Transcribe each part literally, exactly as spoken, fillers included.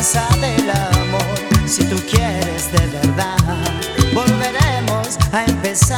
danza del amor. Si tú quieres de verdad, volveremos a empezar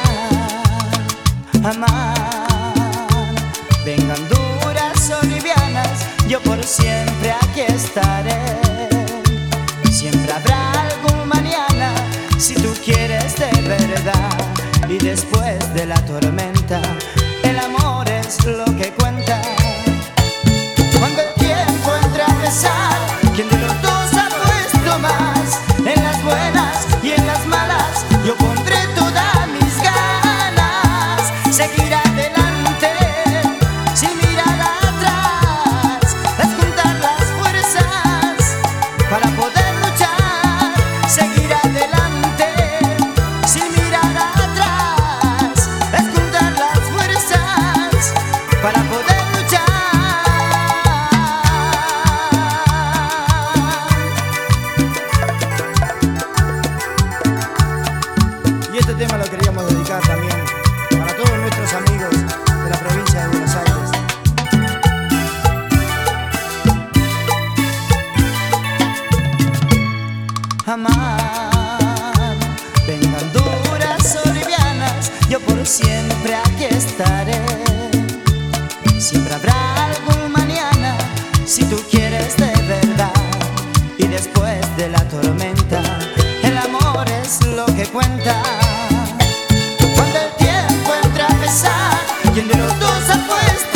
a amar. Vengan duras o livianas, yo por siempre aquí estaré. Siempre habrá algún mañana, si tú quieres de verdad. Y después de la tormenta, el amor es lo que cuenta. Cuando el tiempo entre a pesar, ¿quién de los dos ha puesto más? En las buenas y en las malas, yo pondré todas mis ganas. Seguir adelante, sin mirar atrás. Es juntar las fuerzas para poder luchar. Seguir adelante, sin mirar atrás. Es juntar las fuerzas para poder luchar. Y este tema lo queríamos dedicar también para todos nuestros amigos de la provincia de Buenos Aires. Amar, vengan duras o livianas, yo por siempre aquí estaré. Siempre habrá algún mañana, si tú quieres de verdad. Y después de la tormenta, el amor es lo que cuenta. Cuando el tiempo entra a pesar, ¿quién de los dos ha puesto